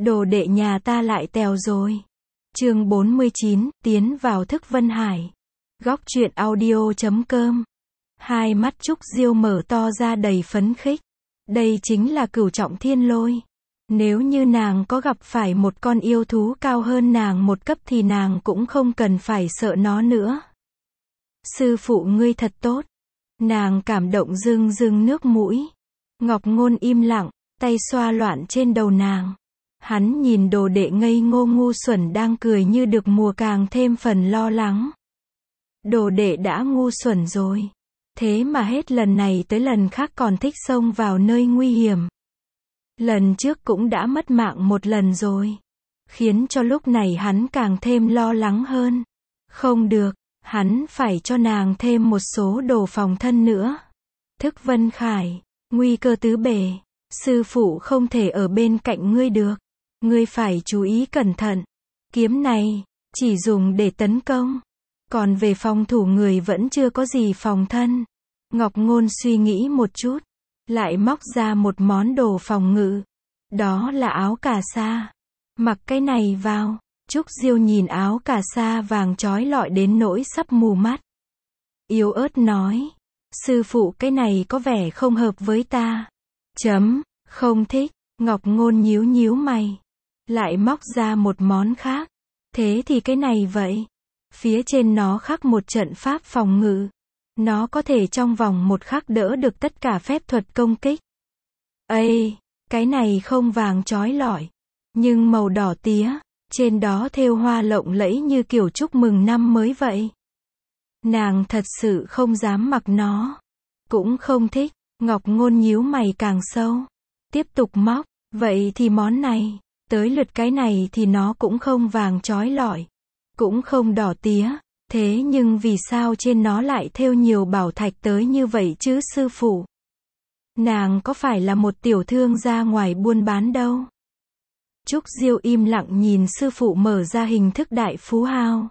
Đồ đệ nhà ta lại tèo rồi. Chương 49, tiến vào thức Vân Hải. Góc truyện audio.com. Hai mắt Trúc Diêu mở to ra đầy phấn khích. Đây chính là Cửu Trọng Thiên Lôi. Nếu như nàng có gặp phải một con yêu thú cao hơn nàng một cấp thì nàng cũng không cần phải sợ nó nữa. Sư phụ ngươi thật tốt. Nàng cảm động rưng rưng nước mũi. Ngọc Ngôn im lặng, tay xoa loạn trên đầu nàng. Hắn nhìn đồ đệ ngây ngô ngu xuẩn đang cười như được mùa càng thêm phần lo lắng. Đồ đệ đã ngu xuẩn rồi. Thế mà hết lần này tới lần khác còn thích xông vào nơi nguy hiểm. Lần trước cũng đã mất mạng một lần rồi. Khiến cho lúc này hắn càng thêm lo lắng hơn. Không được, hắn phải cho nàng thêm một số đồ phòng thân nữa. Thức Vân Khải, nguy cơ tứ bề. Sư phụ không thể ở bên cạnh ngươi được. Ngươi phải chú ý cẩn thận. Kiếm này, chỉ dùng để tấn công. Còn về phòng thủ người vẫn chưa có gì phòng thân. Ngọc Ngôn suy nghĩ một chút. Lại móc ra một món đồ phòng ngự. Đó là áo cà sa. Mặc cái này vào. Trúc Diêu nhìn áo cà sa vàng chói lọi đến nỗi sắp mù mắt. Yếu ớt nói. Sư phụ cái này có vẻ không hợp với ta. Không thích. Ngọc Ngôn nhíu nhíu mày. Lại móc ra một món khác. Thế thì cái này vậy. Phía trên nó khắc một trận pháp phòng ngự. Nó có thể trong vòng một khắc đỡ được tất cả phép thuật công kích. Ây, cái này không vàng chói lọi. Nhưng màu đỏ tía. Trên đó thêu hoa lộng lẫy như kiểu chúc mừng năm mới vậy. Nàng thật sự không dám mặc nó. Cũng không thích. Ngọc Ngôn nhíu mày càng sâu. Tiếp tục móc. Vậy thì món này. Tới lượt cái này thì nó cũng không vàng chói lọi. Cũng không đỏ tía. Thế nhưng vì sao trên nó lại thêu nhiều bảo thạch tới như vậy chứ sư phụ? Nàng có phải là một tiểu thương ra ngoài buôn bán đâu? Trúc Diêu im lặng nhìn sư phụ mở ra hình thức đại phú hào.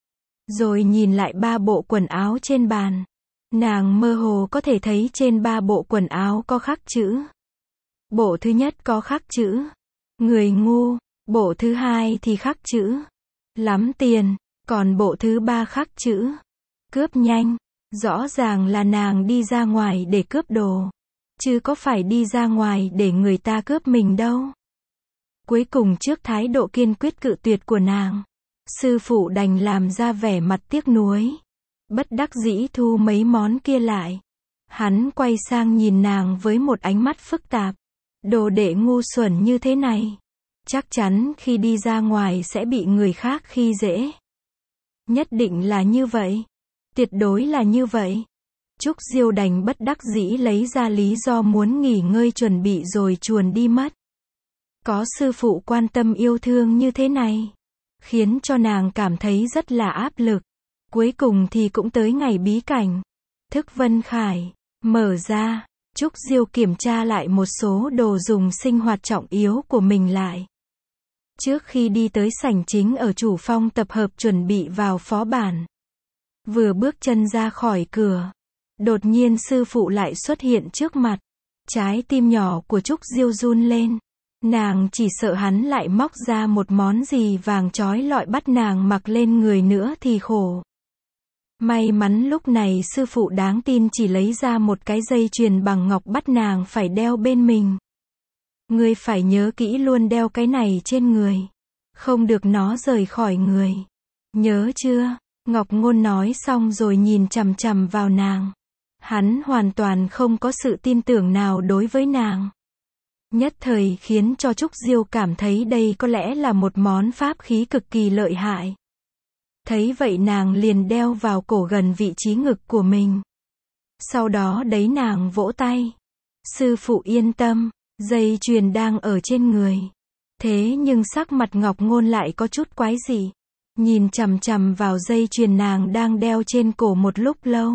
Rồi nhìn lại ba bộ quần áo trên bàn. Nàng mơ hồ có thể thấy trên ba bộ quần áo có khắc chữ. Bộ thứ nhất có khắc chữ người ngu, bộ thứ hai thì khắc chữ lắm tiền, còn bộ thứ ba khắc chữ cướp nhanh. Rõ ràng là nàng đi ra ngoài để cướp đồ, chứ có phải đi ra ngoài để người ta cướp mình đâu. Cuối cùng trước thái độ kiên quyết cự tuyệt của nàng, sư phụ đành làm ra vẻ mặt tiếc nuối. Bất đắc dĩ thu mấy món kia lại. Hắn quay sang nhìn nàng với một ánh mắt phức tạp. Đồ đệ ngu xuẩn như thế này. Chắc chắn khi đi ra ngoài sẽ bị người khác khi dễ. Nhất định là như vậy. Tuyệt đối là như vậy. Trúc Diêu đành bất đắc dĩ lấy ra lý do muốn nghỉ ngơi chuẩn bị rồi chuồn đi mất. Có sư phụ quan tâm yêu thương như thế này. Khiến cho nàng cảm thấy rất là áp lực. Cuối cùng thì cũng tới ngày bí cảnh. Thức Vân Khải. Mở ra. Trúc Diêu kiểm tra lại một số đồ dùng sinh hoạt trọng yếu của mình lại. Trước khi đi tới sảnh chính ở chủ phong tập hợp chuẩn bị vào phó bản. Vừa bước chân ra khỏi cửa. Đột nhiên sư phụ lại xuất hiện trước mặt. Trái tim nhỏ của Trúc Diêu run lên. Nàng chỉ sợ hắn lại móc ra một món gì vàng chói lọi bắt nàng mặc lên người nữa thì khổ. May mắn lúc này sư phụ đáng tin chỉ lấy ra một cái dây chuyền bằng ngọc bắt nàng phải đeo bên mình. Ngươi phải nhớ kỹ luôn đeo cái này trên người. Không được nó rời khỏi người. Nhớ chưa? Ngọc Ngôn nói xong rồi nhìn chằm chằm vào nàng. Hắn hoàn toàn không có sự tin tưởng nào đối với nàng. Nhất thời khiến cho Trúc Diêu cảm thấy đây có lẽ là một món pháp khí cực kỳ lợi hại. Thấy vậy nàng liền đeo vào cổ gần vị trí ngực của mình. Sau đó đấy nàng vỗ tay. Sư phụ yên tâm, dây chuyền đang ở trên người. Thế nhưng sắc mặt Ngọc Ngôn lại có chút quái dị. Nhìn chằm chằm vào dây chuyền nàng đang đeo trên cổ một lúc lâu.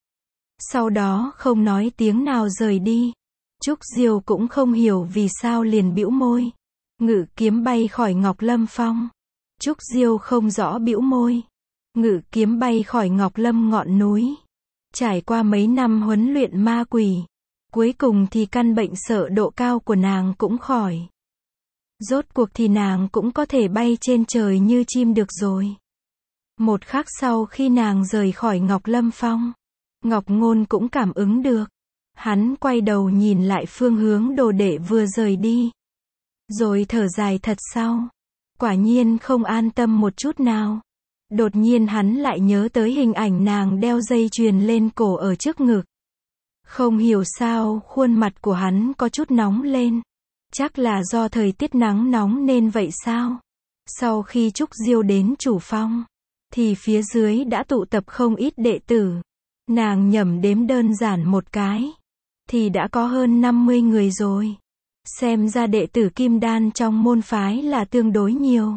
Sau đó không nói tiếng nào rời đi. Trúc Diêu cũng không hiểu vì sao liền bĩu môi. Ngự kiếm bay khỏi Ngọc Lâm Phong. Trúc Diêu không rõ bĩu môi. Ngự kiếm bay khỏi Ngọc Lâm ngọn núi. Trải qua mấy năm huấn luyện ma quỷ. Cuối cùng thì căn bệnh sợ độ cao của nàng cũng khỏi. Rốt cuộc thì nàng cũng có thể bay trên trời như chim được rồi. Một khắc sau khi nàng rời khỏi Ngọc Lâm Phong, Ngọc Ngôn cũng cảm ứng được. Hắn quay đầu nhìn lại phương hướng đồ đệ vừa rời đi. Rồi thở dài thật sau. Quả nhiên không an tâm một chút nào. Đột nhiên hắn lại nhớ tới hình ảnh nàng đeo dây chuyền lên cổ ở trước ngực. Không hiểu sao, khuôn mặt của hắn có chút nóng lên. Chắc là do thời tiết nắng nóng nên vậy sao? Sau khi Trúc Diêu đến chủ phong, thì phía dưới đã tụ tập không ít đệ tử. Nàng nhẩm đếm đơn giản một cái, thì đã có hơn 50 người rồi. Xem ra đệ tử Kim Đan trong môn phái là tương đối nhiều.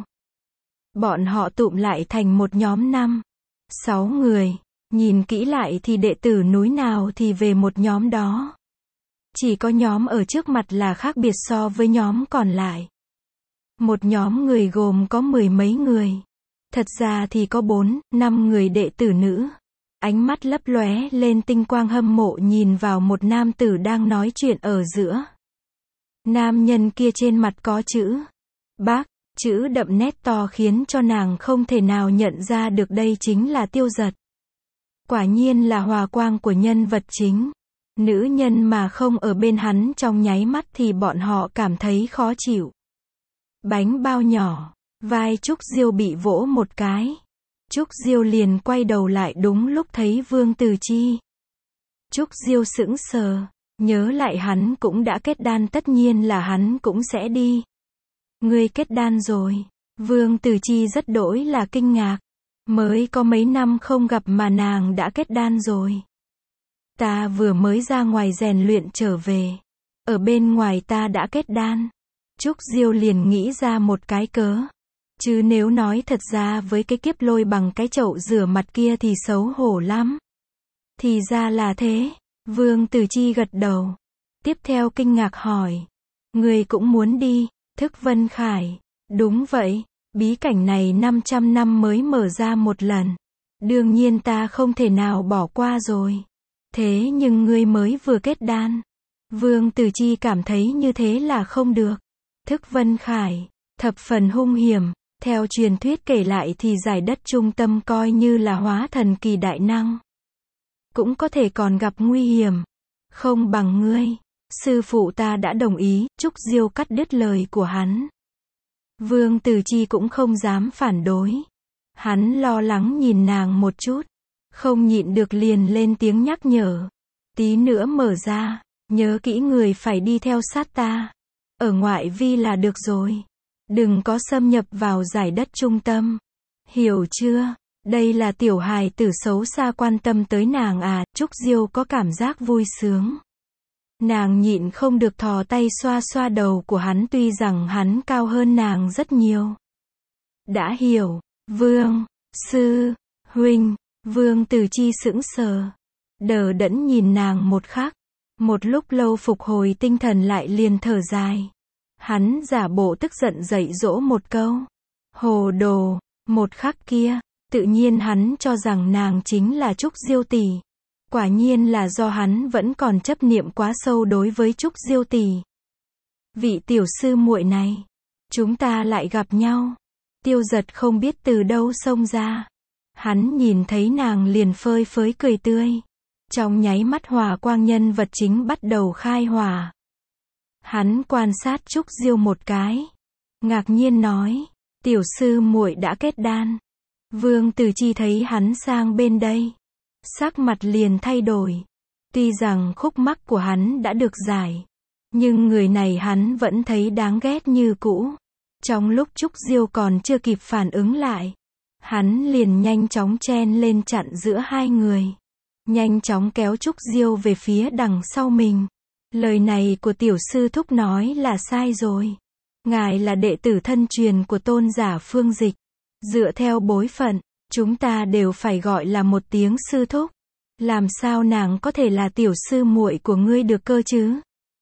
Bọn họ tụm lại thành một nhóm 5-6 người. Nhìn kỹ lại thì đệ tử núi nào thì về một nhóm đó. Chỉ có nhóm ở trước mặt là khác biệt so với nhóm còn lại. Một nhóm người gồm có 10 mấy người. Thật ra thì có 4-5 người đệ tử nữ. Ánh mắt lấp lóe lên tinh quang hâm mộ nhìn vào một nam tử đang nói chuyện ở giữa. Nam nhân kia trên mặt có chữ Bác, chữ đậm nét to khiến cho nàng không thể nào nhận ra được đây chính là Tiêu Giật. Quả nhiên là hòa quang của nhân vật chính. Nữ nhân mà không ở bên hắn trong nháy mắt thì bọn họ cảm thấy khó chịu. Bánh bao nhỏ, vai Trúc Diêu bị vỗ một cái. Trúc Diêu liền quay đầu lại đúng lúc thấy Vương Từ Chi. Trúc Diêu sững sờ, nhớ lại hắn cũng đã kết đan, tất nhiên là hắn cũng sẽ đi. Ngươi kết đan rồi. Vương Từ Chi rất đỗi là kinh ngạc. Mới có mấy năm không gặp mà nàng đã kết đan rồi. Ta vừa mới ra ngoài rèn luyện trở về. Ở bên ngoài ta đã kết đan. Trúc Diêu liền nghĩ ra một cái cớ. Chứ nếu nói thật ra với cái kiếp lôi bằng cái chậu rửa mặt kia thì xấu hổ lắm. Thì ra là thế. Vương Từ Chi gật đầu. Tiếp theo kinh ngạc hỏi. Người cũng muốn đi, Thức Vân Khải. Đúng vậy, bí cảnh này 500 năm mới mở ra một lần. Đương nhiên ta không thể nào bỏ qua rồi. Thế nhưng ngươi mới vừa kết đan. Vương Từ Chi cảm thấy như thế là không được. Thức Vân Khải, thập phần hung hiểm. Theo truyền thuyết kể lại thì giải đất trung tâm coi như là hóa thần kỳ đại năng. Cũng có thể còn gặp nguy hiểm. Không bằng ngươi. Sư phụ ta đã đồng ý. Trúc Diêu cắt đứt lời của hắn. Vương Từ Chi cũng không dám phản đối. Hắn lo lắng nhìn nàng một chút. Không nhịn được liền lên tiếng nhắc nhở. Tí nữa mở ra. Nhớ kỹ người phải đi theo sát ta. Ở ngoại vi là được rồi. Đừng có xâm nhập vào giải đất trung tâm. Hiểu chưa? Đây là tiểu hài tử xấu xa quan tâm tới nàng à. Trúc Diêu có cảm giác vui sướng. Nàng nhịn không được thò tay xoa xoa đầu của hắn, tuy rằng hắn cao hơn nàng rất nhiều. Đã hiểu. Vương, sư, huynh. Vương Từ Chi sững sờ. Đờ đẫn nhìn nàng một khắc. Một lúc lâu phục hồi tinh thần lại liền thở dài. Hắn giả bộ tức giận dạy dỗ một câu. Hồ đồ. Một khắc kia, tự nhiên hắn cho rằng nàng chính là Trúc Diêu tỷ. Quả nhiên là do hắn vẫn còn chấp niệm quá sâu đối với Trúc Diêu tỷ. Vị tiểu sư muội này, chúng ta lại gặp nhau. Tiêu Giật không biết từ đâu xông ra. Hắn nhìn thấy nàng liền phơi phới cười tươi. Trong nháy mắt hỏa quang nhân vật chính bắt đầu khai hỏa. Hắn quan sát Trúc Diêu một cái. Ngạc nhiên nói, tiểu sư muội đã kết đan. Vương Từ Chi thấy hắn sang bên đây. Sắc mặt liền thay đổi. Tuy rằng khúc mắc của hắn đã được giải. Nhưng người này hắn vẫn thấy đáng ghét như cũ. Trong lúc Trúc Diêu còn chưa kịp phản ứng lại. Hắn liền nhanh chóng chen lên chặn giữa hai người. Nhanh chóng kéo Trúc Diêu về phía đằng sau mình. Lời này của tiểu sư thúc nói là sai rồi. Ngài là đệ tử thân truyền của tôn giả Phương Dịch. Dựa theo bối phận, chúng ta đều phải gọi là một tiếng sư thúc. Làm sao nàng có thể là tiểu sư muội của ngươi được cơ chứ?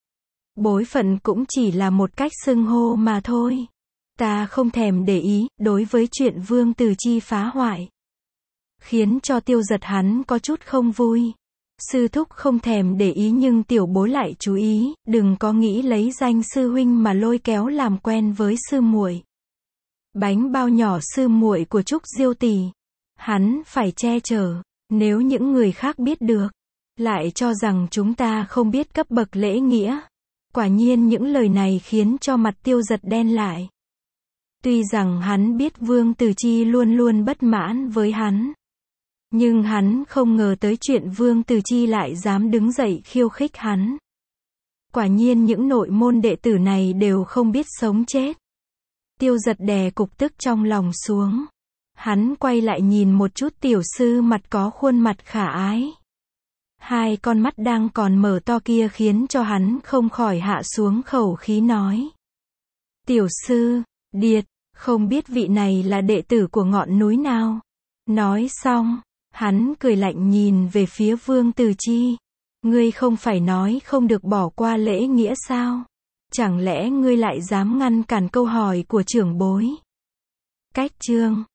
Bối phận cũng chỉ là một cách xưng hô mà thôi. Ta không thèm để ý, đối với chuyện Vương Từ Chi phá hoại. Khiến cho Tiêu Giật hắn có chút không vui. Sư thúc không thèm để ý nhưng tiểu bối lại chú ý, đừng có nghĩ lấy danh sư huynh mà lôi kéo làm quen với sư muội. Bánh bao nhỏ sư muội của Trúc Diêu tỷ, hắn phải che chở, nếu những người khác biết được, lại cho rằng chúng ta không biết cấp bậc lễ nghĩa. Quả nhiên những lời này khiến cho mặt Tiêu Giật đen lại. Tuy rằng hắn biết Vương Từ Chi luôn luôn bất mãn với hắn, nhưng hắn không ngờ tới chuyện Vương Từ Chi lại dám đứng dậy khiêu khích hắn. Quả nhiên những nội môn đệ tử này đều không biết sống chết. Tiêu Giật đè cục tức trong lòng xuống. Hắn quay lại nhìn một chút tiểu sư mặt có khuôn mặt khả ái. Hai con mắt đang còn mở to kia khiến cho hắn không khỏi hạ xuống khẩu khí nói. Tiểu sư, Điệt, không biết vị này là đệ tử của ngọn núi nào. Nói xong, hắn cười lạnh nhìn về phía Vương Từ Chi. Ngươi không phải nói không được bỏ qua lễ nghĩa sao? Chẳng lẽ ngươi lại dám ngăn cản câu hỏi của trưởng bối? Cách chương